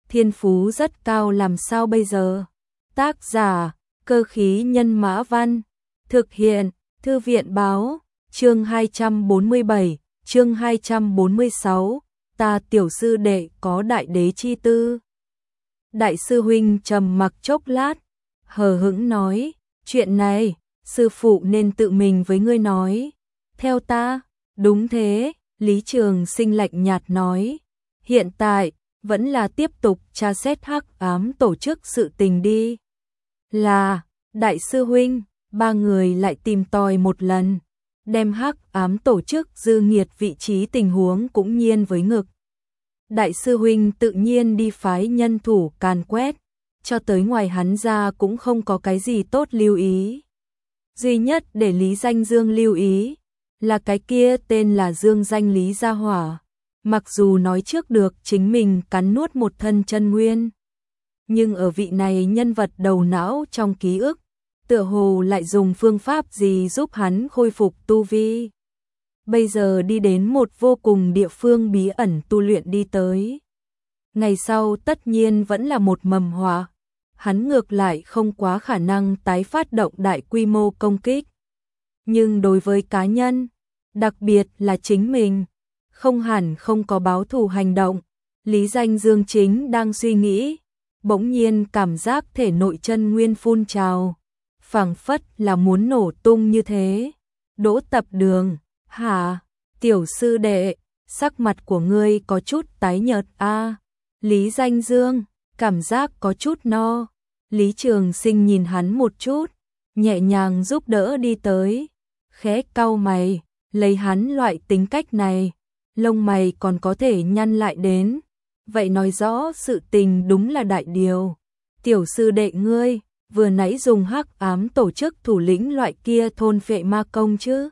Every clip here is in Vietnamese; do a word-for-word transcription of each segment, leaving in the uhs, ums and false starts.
thiên phú rất cao làm sao bây giờ? Tác giả, Cơ khí nhân mã văn, thực hiện, Thư viện báo, chương hai trăm bốn mươi bảy, chương hai trăm bốn mươi sáu, ta tiểu sư đệ có đại đế chi tư. Đại sư huynh trầm mặc chốc lát, hờ hững nói, chuyện này, sư phụ nên tự mình với ngươi nói. Theo ta, đúng thế, Lý Trường Sinh lạnh nhạt nói, hiện tại, vẫn là tiếp tục tra xét hắc ám tổ chức sự tình đi. Là, đại sư huynh, ba người lại tìm tòi một lần, đem hắc ám tổ chức dư nghiệt vị trí tình huống cũng nhiên với ngực. Đại sư huynh tự nhiên đi phái nhân thủ càn quét, cho tới ngoài hắn ra cũng không có cái gì tốt lưu ý. Duy nhất để Lý Danh Dương lưu ý, là cái kia tên là Dương Danh Lý Gia Hỏa. Mặc dù nói trước được chính mình cắn nuốt một thân chân nguyên, nhưng ở vị này nhân vật đầu não trong ký ức, tựa hồ lại dùng phương pháp gì giúp hắn khôi phục tu vi. Bây giờ đi đến một vô cùng địa phương bí ẩn tu luyện đi tới. Ngày sau tất nhiên vẫn là một mầm họa, hắn ngược lại không quá khả năng tái phát động đại quy mô công kích. Nhưng đối với cá nhân, đặc biệt là chính mình, không hẳn không có báo thù hành động. Lý Danh Dương chính đang suy nghĩ, bỗng nhiên cảm giác thể nội chân nguyên phun trào, phảng phất là muốn nổ tung như thế. Đỗ Tập Đường, hả, tiểu sư đệ, sắc mặt của ngươi có chút tái nhợt a. À, Lý Danh Dương, cảm giác có chút no. Lý Trường Sinh nhìn hắn một chút, nhẹ nhàng giúp đỡ đi tới, khẽ cau mày, lấy hắn loại tính cách này, lông mày còn có thể nhăn lại đến, vậy nói rõ sự tình đúng là đại điều. Tiểu sư đệ ngươi, vừa nãy dùng hắc ám tổ chức thủ lĩnh loại kia thôn phệ ma công chứ?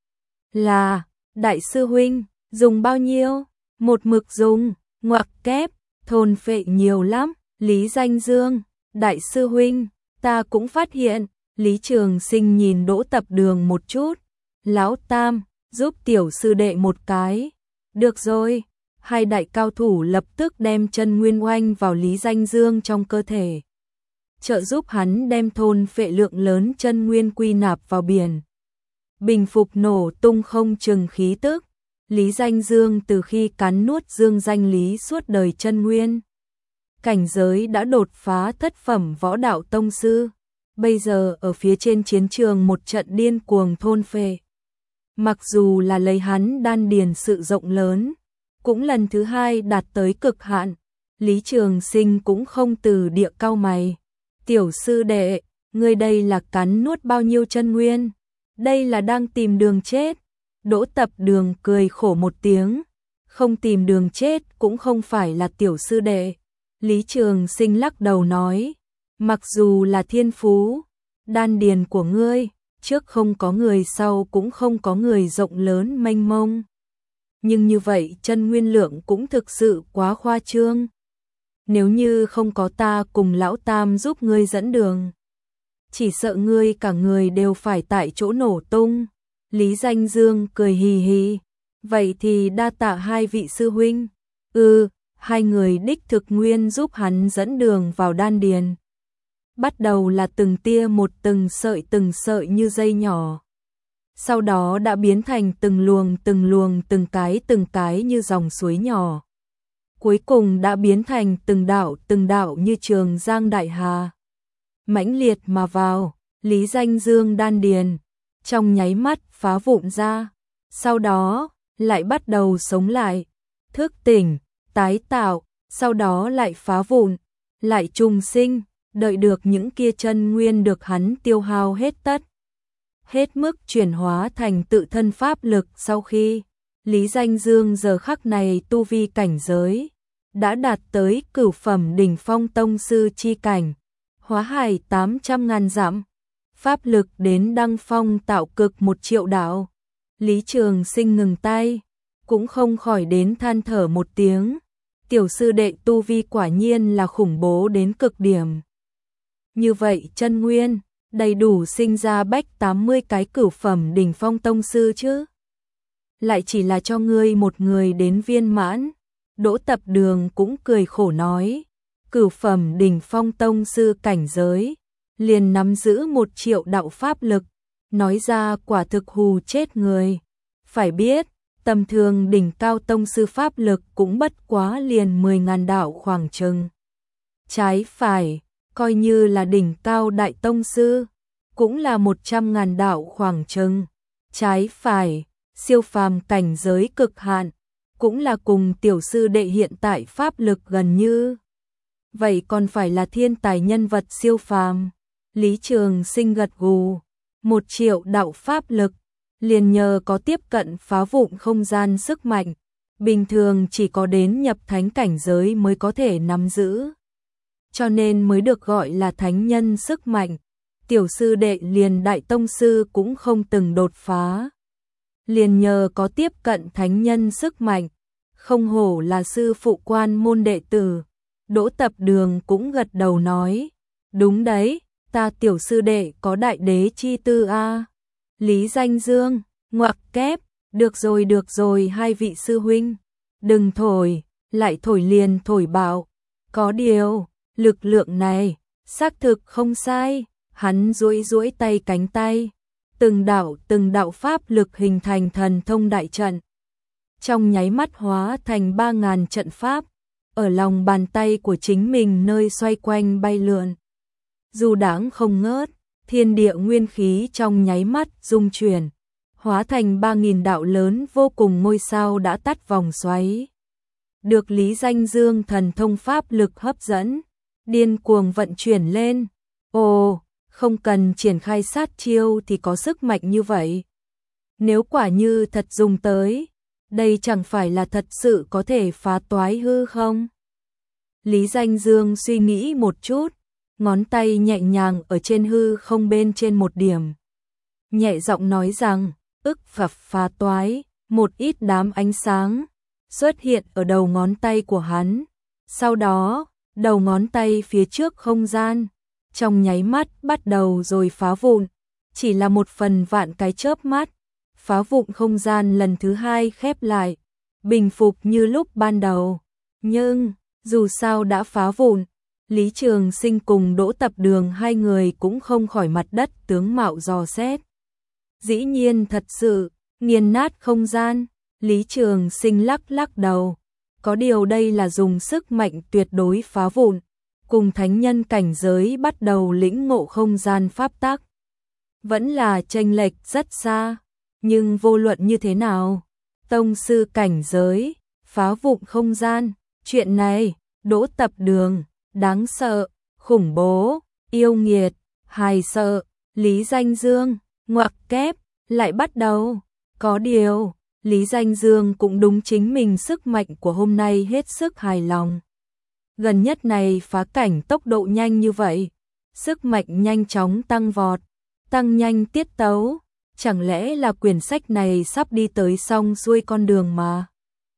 Là, đại sư huynh, dùng bao nhiêu? Một mực dùng, ngoặc kép, thôn phệ nhiều lắm. Lý Danh Dương, đại sư huynh, ta cũng phát hiện. Lý Trường Sinh nhìn Đỗ Tập Đường một chút, lão tam, giúp tiểu sư đệ một cái. Được rồi, hai đại cao thủ lập tức đem chân nguyên oanh vào Lý Danh Dương trong cơ thể, trợ giúp hắn đem thôn phệ lượng lớn chân nguyên quy nạp vào biển, bình phục nổ tung không chừng khí tức. Lý Danh Dương từ khi cắn nuốt Dương Danh Lý suốt đời chân nguyên, cảnh giới đã đột phá thất phẩm võ đạo tông sư, bây giờ ở phía trên chiến trường một trận điên cuồng thôn phệ. Mặc dù là lấy hắn đan điền sự rộng lớn, cũng lần thứ hai đạt tới cực hạn. Lý Trường Sinh cũng không từ địa cau mày. Tiểu sư đệ, ngươi đây là cắn nuốt bao nhiêu chân nguyên? Đây là đang tìm đường chết. Đỗ Tập Đường cười khổ một tiếng. Không tìm đường chết cũng không phải là tiểu sư đệ. Lý Trường Sinh lắc đầu nói, mặc dù là thiên phú, đan điền của ngươi, trước không có người sau cũng không có người rộng lớn mênh mông. Nhưng như vậy chân nguyên lượng cũng thực sự quá khoa trương. Nếu như không có ta cùng lão tam giúp ngươi dẫn đường, chỉ sợ ngươi cả người đều phải tại chỗ nổ tung. Lý Danh Dương cười hì hì, vậy thì đa tạ hai vị sư huynh. Ừ, hai người đích thực nguyên giúp hắn dẫn đường vào đan điền. Bắt đầu là từng tia một, từng sợi từng sợi như dây nhỏ, sau đó đã biến thành từng luồng từng luồng, từng cái từng cái như dòng suối nhỏ, cuối cùng đã biến thành từng đạo từng đạo như trường giang đại hà, mãnh liệt mà vào Lý Danh Dương đan điền, trong nháy mắt phá vụn ra, sau đó lại bắt đầu sống lại, thức tỉnh, tái tạo, sau đó lại phá vụn, lại trùng sinh. Đợi được những kia chân nguyên được hắn tiêu hao hết tất, hết mức chuyển hóa thành tự thân pháp lực. Sau khi Lý Danh Dương giờ khắc này tu vi cảnh giới đã đạt tới cửu phẩm đỉnh phong tông sư chi cảnh, hóa hải tám trăm ngàn dặm, pháp lực đến đăng phong tạo cực một triệu đạo. Lý Trường Sinh ngừng tay, cũng không khỏi đến than thở một tiếng, tiểu sư đệ tu vi quả nhiên là khủng bố đến cực điểm. Như vậy chân nguyên, đầy đủ sinh ra bách tám mươi cái cửu phẩm đỉnh phong tông sư chứ. Lại chỉ là cho ngươi một người đến viên mãn. Đỗ Tập Đường cũng cười khổ nói, cửu phẩm đỉnh phong tông sư cảnh giới, liền nắm giữ một triệu đạo pháp lực, nói ra quả thực hù chết người. Phải biết, tầm thường đỉnh cao tông sư pháp lực cũng bất quá liền mười ngàn đạo khoảng chừng. Trái phải, coi như là đỉnh cao đại tông sư, cũng là một trăm ngàn đạo khoảng chừng. Trái phải, siêu phàm cảnh giới cực hạn, cũng là cùng tiểu sư đệ hiện tại pháp lực gần như. Vậy còn phải là thiên tài nhân vật siêu phàm. Lý Trường Sinh gật gù, một triệu đạo pháp lực, liền nhờ có tiếp cận phá vụn không gian sức mạnh, bình thường chỉ có đến nhập thánh cảnh giới mới có thể nắm giữ. Cho nên mới được gọi là thánh nhân sức mạnh, tiểu sư đệ liền đại tông sư cũng không từng đột phá. Liền nhờ có tiếp cận thánh nhân sức mạnh, không hổ là sư phụ quan môn đệ tử. Đỗ Tập Đường cũng gật đầu nói, đúng đấy, ta tiểu sư đệ có đại đế chi tư a. Lý Danh Dương, ngoặc kép, được rồi được rồi hai vị sư huynh, đừng thổi, lại thổi liền thổi bạo. Có điều, lực lượng này, xác thực không sai, hắn duỗi duỗi tay cánh tay, từng đạo từng đạo pháp lực hình thành thần thông đại trận. Trong nháy mắt hóa thành ba ngàn trận pháp, ở lòng bàn tay của chính mình nơi xoay quanh bay lượn. Dù đáng không ngớt, thiên địa nguyên khí trong nháy mắt rung chuyển, hóa thành ba nghìn đạo lớn vô cùng ngôi sao đã tắt vòng xoáy. Được Lý Danh Dương thần thông pháp lực hấp dẫn, điên cuồng vận chuyển lên. Ồ, không cần triển khai sát chiêu thì có sức mạnh như vậy. Nếu quả như thật dùng tới, đây chẳng phải là thật sự có thể phá toái hư không? Lý Danh Dương suy nghĩ một chút, ngón tay nhẹ nhàng ở trên hư không bên trên một điểm. Nhẹ giọng nói rằng, ức phập phá toái, một ít đám ánh sáng xuất hiện ở đầu ngón tay của hắn. Sau đó, đầu ngón tay phía trước không gian, trong nháy mắt bắt đầu rồi phá vụn. Chỉ là một phần vạn cái chớp mắt, phá vụn không gian lần thứ hai khép lại, bình phục như lúc ban đầu. Nhưng, dù sao đã phá vụn, Lý Trường Sinh cùng Đỗ Tập Đường hai người cũng không khỏi mặt đất tướng mạo dò xét. Dĩ nhiên thật sự, nghiền nát không gian, Lý Trường Sinh lắc lắc đầu. Có điều đây là dùng sức mạnh tuyệt đối phá vụn, cùng thánh nhân cảnh giới bắt đầu lĩnh ngộ không gian pháp tắc. Vẫn là chênh lệch rất xa, nhưng vô luận như thế nào, tông sư cảnh giới, phá vụn không gian, chuyện này, Đỗ Tập Đường, đáng sợ, khủng bố, yêu nghiệt, hài sợ, Lý Danh Dương, ngoặc kép, lại bắt đầu. Có điều, Lý Danh Dương cũng đúng chính mình sức mạnh của hôm nay hết sức hài lòng. Gần nhất này phá cảnh tốc độ nhanh như vậy, sức mạnh nhanh chóng tăng vọt, tăng nhanh tiết tấu, chẳng lẽ là quyển sách này sắp đi tới xong xuôi con đường mà?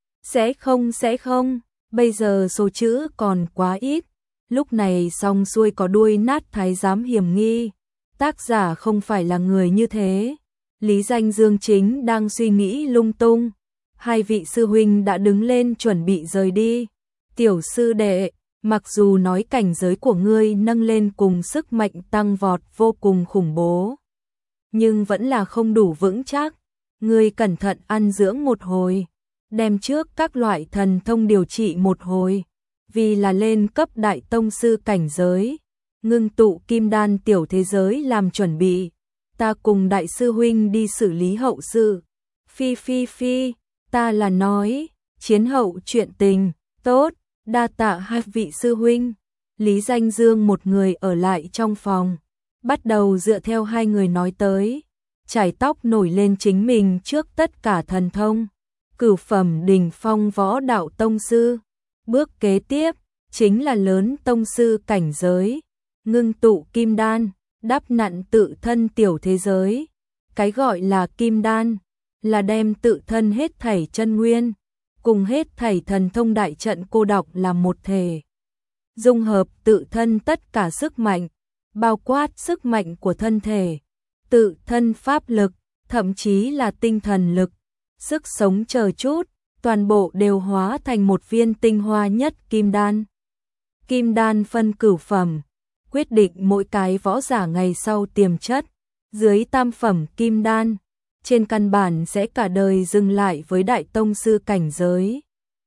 Sẽ không sẽ không, bây giờ số chữ còn quá ít, lúc này xong xuôi có đuôi nát thái giám hiểm nghi, tác giả không phải là người như thế. Lý Danh Dương chính đang suy nghĩ lung tung, hai vị sư huynh đã đứng lên chuẩn bị rời đi. Tiểu sư đệ, mặc dù nói cảnh giới của ngươi nâng lên cùng sức mạnh tăng vọt vô cùng khủng bố, nhưng vẫn là không đủ vững chắc, ngươi cẩn thận ăn dưỡng một hồi, đem trước các loại thần thông điều trị một hồi, vì là lên cấp đại tông sư cảnh giới, ngưng tụ kim đan tiểu thế giới làm chuẩn bị. Ta cùng đại sư huynh đi xử lý hậu sự. Phi phi phi, ta là nói, chiến hậu chuyện tình, tốt, đa tạ hai vị sư huynh. Lý Danh Dương một người ở lại trong phòng, bắt đầu dựa theo hai người nói tới, chải tóc nổi lên chính mình trước tất cả thần thông, cửu phẩm đỉnh phong võ đạo tông sư. Bước kế tiếp, chính là lớn tông sư cảnh giới, ngưng tụ kim đan. Đắp nặn tự thân tiểu thế giới. Cái gọi là kim đan, là đem tự thân hết thảy chân nguyên, cùng hết thảy thần thông đại trận cô đọc làm một thể. Dung hợp tự thân tất cả sức mạnh, bao quát sức mạnh của thân thể, tự thân pháp lực, thậm chí là tinh thần lực, sức sống chờ chút, toàn bộ đều hóa thành một viên tinh hoa nhất kim đan. kim đan phân cửu phẩm, quyết định mỗi cái võ giả ngày sau tiềm chất, dưới tam phẩm kim đan, trên căn bản sẽ cả đời dừng lại với đại tông sư cảnh giới.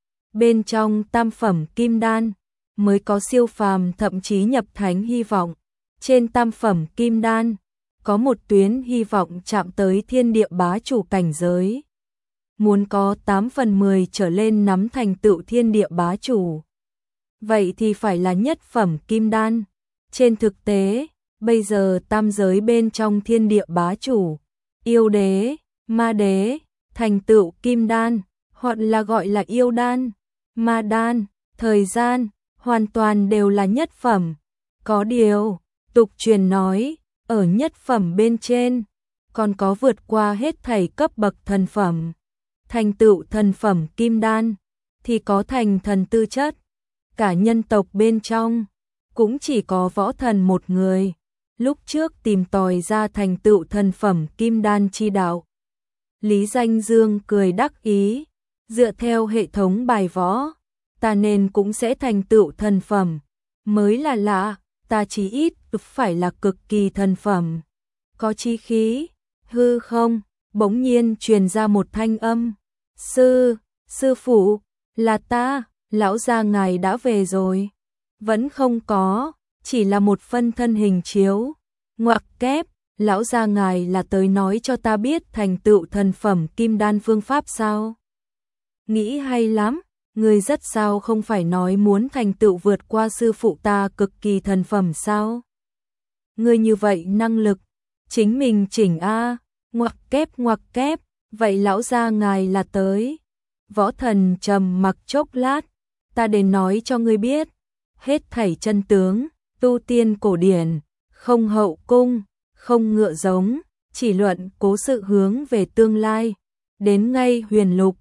Bên trong tam phẩm kim đan, mới có siêu phàm thậm chí nhập thánh hy vọng. Trên tam phẩm kim đan, có một tuyến hy vọng chạm tới thiên địa bá chủ cảnh giới. Muốn có tám phần mười trở lên nắm thành tựu thiên địa bá chủ. Vậy thì phải là nhất phẩm kim đan. Trên thực tế, bây giờ tam giới bên trong thiên địa bá chủ, yêu đế, ma đế, thành tựu kim đan, hoặc là gọi là yêu đan, ma đan, thời gian, hoàn toàn đều là nhất phẩm. Có điều, tục truyền nói, ở nhất phẩm bên trên, còn có vượt qua hết thảy cấp bậc thần phẩm. Thành tựu thần phẩm kim đan, thì có thành thần tư chất. Cả nhân tộc bên trong, cũng chỉ có võ thần một người, lúc trước tìm tòi ra thành tựu thần phẩm kim đan chi đạo. Lý Danh Dương cười đắc ý, dựa theo hệ thống bài võ, ta nên cũng sẽ thành tựu thần phẩm, mới là lạ, ta chí ít phải là cực kỳ thần phẩm. Có chí khí, hư không, bỗng nhiên truyền ra một thanh âm, sư, sư phụ, là ta, lão gia ngài đã về rồi. Vẫn không có, chỉ là một phân thân hình chiếu. Ngoặc kép, lão gia ngài là tới nói cho ta biết thành tựu thần phẩm kim đan phương pháp sao? Nghĩ hay lắm, người rất sao không phải nói muốn thành tựu vượt qua sư phụ ta cực kỳ thần phẩm sao? Người như vậy năng lực, chính mình chỉnh a, ngoặc kép ngoặc kép, vậy lão gia ngài là tới. Võ thần trầm mặc chốc lát, ta đến nói cho ngươi biết, hết thảy chân tướng, tu tiên cổ điển, không hậu cung, không ngựa giống, chỉ luận cố sự hướng về tương lai, đến ngay huyền lục,